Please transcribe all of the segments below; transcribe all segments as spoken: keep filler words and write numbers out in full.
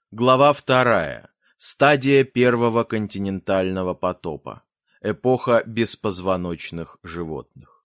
Глава вторая. Стадия первого континентального потопа. Эпоха беспозвоночных животных.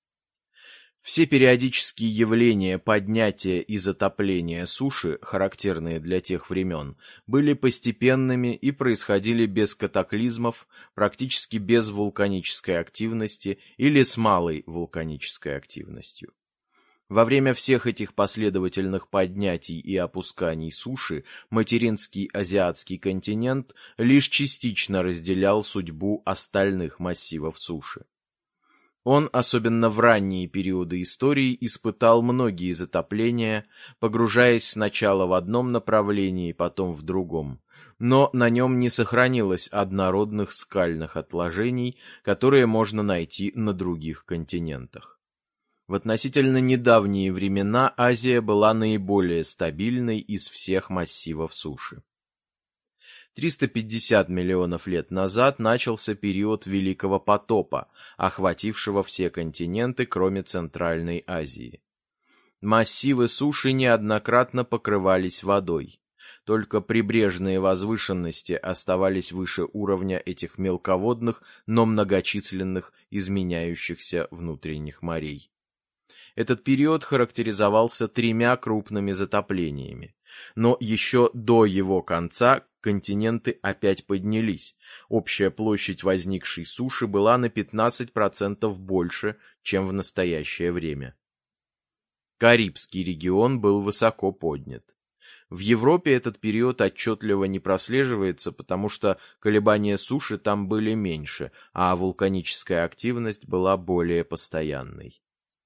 Все периодические явления поднятия и затопления суши, характерные для тех времен, были постепенными и происходили без катаклизмов, практически без вулканической активности или с малой вулканической активностью. Во время всех этих последовательных поднятий и опусканий суши материнский азиатский континент лишь частично разделял судьбу остальных массивов суши. Он, особенно в ранние периоды истории, испытал многие затопления, погружаясь сначала в одном направлении, потом в другом, но на нем не сохранилось однородных скальных отложений, которые можно найти на других континентах. В относительно недавние времена Азия была наиболее стабильной из всех массивов суши. триста пятьдесят миллионов лет назад начался период Великого потопа, охватившего все континенты, кроме Центральной Азии. Массивы суши неоднократно покрывались водой. Только прибрежные возвышенности оставались выше уровня этих мелководных, но многочисленных изменяющихся внутренних морей. Этот период характеризовался тремя крупными затоплениями, но еще до его конца континенты опять поднялись. Общая площадь возникшей суши была на пятнадцать процентов больше, чем в настоящее время. Карибский регион был высоко поднят. В Европе этот период отчетливо не прослеживается, потому что колебания суши там были меньше, а вулканическая активность была более постоянной.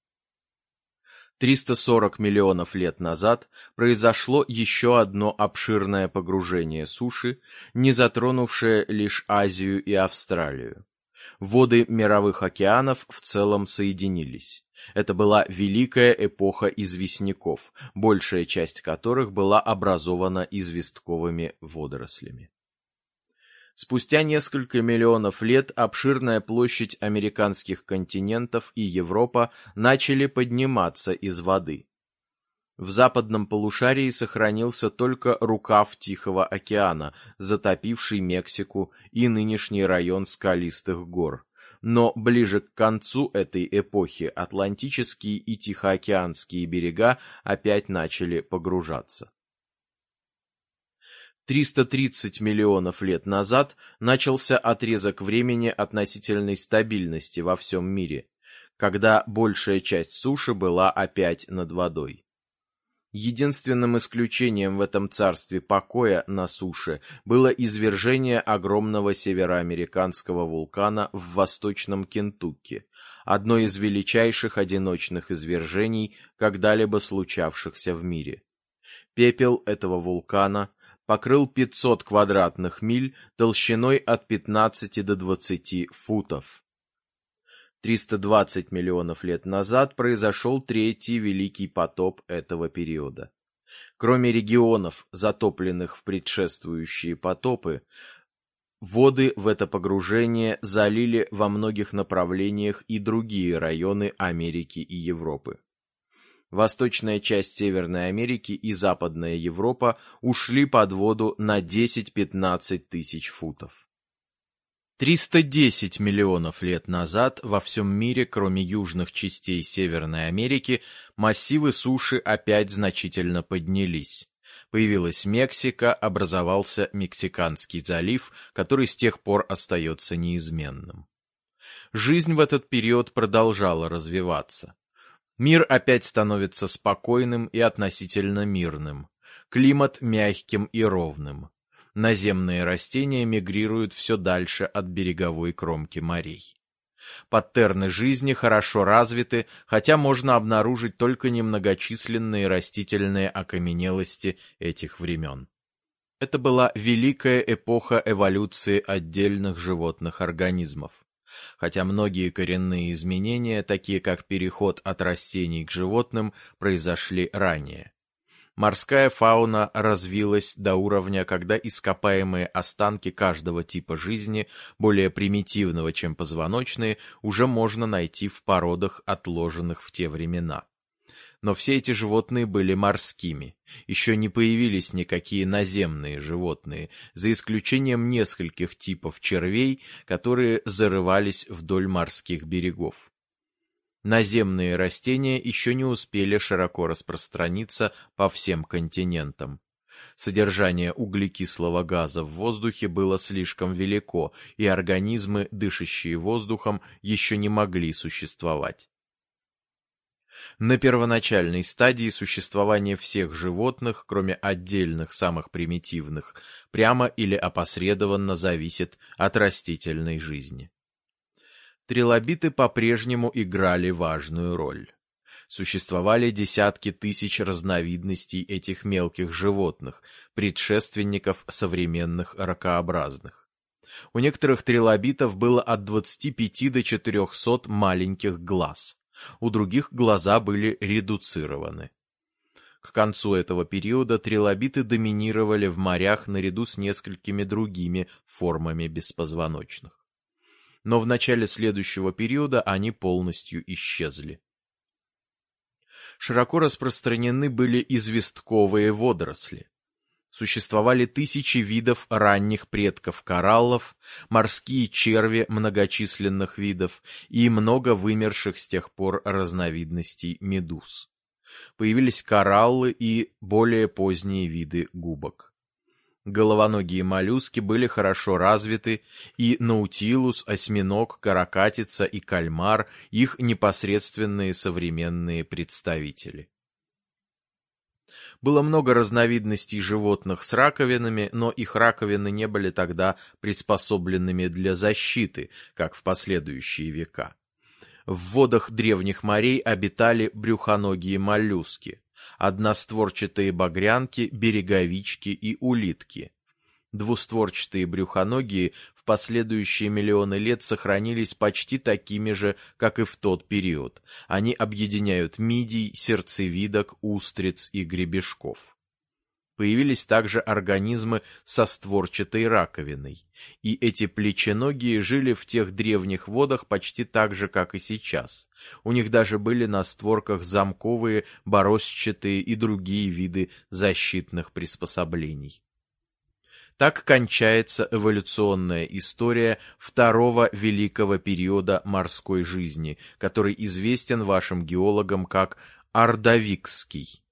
триста сорок миллионов лет назад произошло еще одно обширное погружение суши, не затронувшее лишь Азию и Австралию. Воды мировых океанов в целом соединились. Это была великая эпоха известняков, большая часть которых была образована известковыми водорослями. Спустя несколько миллионов лет обширная площадь американских континентов и Европа начали подниматься из воды. В западном полушарии сохранился только рукав Тихого океана, затопивший Мексику и нынешний район скалистых гор. Но ближе к концу этой эпохи Атлантические и Тихоокеанские берега опять начали погружаться. триста тридцать миллионов лет назад начался отрезок времени относительной стабильности во всем мире, когда большая часть суши была опять над водой. Единственным исключением в этом царстве покоя на суше было извержение огромного североамериканского вулкана в восточном Кентукки, одно из величайших одиночных извержений, когда-либо случавшихся в мире. Пепел этого вулкана покрыл пятьсот квадратных миль толщиной от пятнадцати до двадцати футов. триста двадцать миллионов лет назад произошел третий великий потоп этого периода. Кроме регионов, затопленных в предшествующие потопы, воды в это погружение залили во многих направлениях и другие районы Америки и Европы. Восточная часть Северной Америки и Западная Европа ушли под воду на десять-пятнадцать тысяч футов. триста десять миллионов лет назад во всем мире, кроме южных частей Северной Америки, массивы суши опять значительно поднялись. Появилась Мексика, образовался Мексиканский залив, который с тех пор остается неизменным. Жизнь в этот период продолжала развиваться. Мир опять становится спокойным и относительно мирным, климат мягким и ровным. Наземные растения мигрируют все дальше от береговой кромки морей. Паттерны жизни хорошо развиты, хотя можно обнаружить только немногочисленные растительные окаменелости этих времен. Это была великая эпоха эволюции отдельных животных организмов. Хотя многие коренные изменения, такие как переход от растений к животным, произошли ранее. Морская фауна развилась до уровня, когда ископаемые останки каждого типа жизни, более примитивного, чем позвоночные, уже можно найти в породах, отложенных в те времена. Но все эти животные были морскими. Еще не появились никакие наземные животные, за исключением нескольких типов червей, которые зарывались вдоль морских берегов. Наземные растения еще не успели широко распространиться по всем континентам. Содержание углекислого газа в воздухе было слишком велико, и организмы, дышащие воздухом, еще не могли существовать. На первоначальной стадии существования всех животных, кроме отдельных самых примитивных, прямо или опосредованно зависит от растительной жизни. Трилобиты по-прежнему играли важную роль. Существовали десятки тысяч разновидностей этих мелких животных, предшественников современных ракообразных. У некоторых трилобитов было от двадцати пяти до четырехсот маленьких глаз, у других глаза были редуцированы. К концу этого периода трилобиты доминировали в морях наряду с несколькими другими формами беспозвоночных. Но в начале следующего периода они полностью исчезли. Широко распространены были известковые водоросли. Существовали тысячи видов ранних предков кораллов, морские черви многочисленных видов и много вымерших с тех пор разновидностей медуз. Появились кораллы и более поздние виды губок. Головоногие моллюски были хорошо развиты, и наутилус, осьминог, каракатица и кальмар – их непосредственные современные представители. Было много разновидностей животных с раковинами, но их раковины не были тогда приспособленными для защиты, как в последующие века. В водах древних морей обитали брюхоногие моллюски, одностворчатые багрянки, береговички и улитки. Двустворчатые брюхоногие в последующие миллионы лет сохранились почти такими же, как и в тот период. Они объединяют мидий, сердцевидок, устриц и гребешков. Появились также организмы со створчатой раковиной, и эти плеченогие жили в тех древних водах почти так же, как и сейчас. У них даже были на створках замковые, бороздчатые и другие виды защитных приспособлений. Так кончается эволюционная история второго великого периода морской жизни, который известен вашим геологам как Ордовикский.